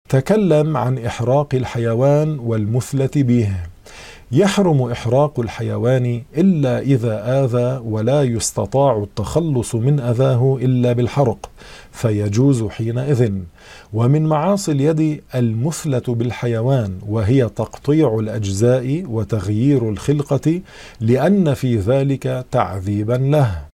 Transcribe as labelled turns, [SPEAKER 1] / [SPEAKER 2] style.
[SPEAKER 1] تكلم عن إحراق الحيوان والمثلة به. يحرم إحراق الحيوان إلا إذا آذى ولا يستطاع التخلص من أذاه إلا بالحرق، فيجوز حينئذ. ومن معاصي اليد المثلة بالحيوان، وهي تقطيع الأجزاء وتغيير الخلقة، لأن في ذلك تعذيبا له.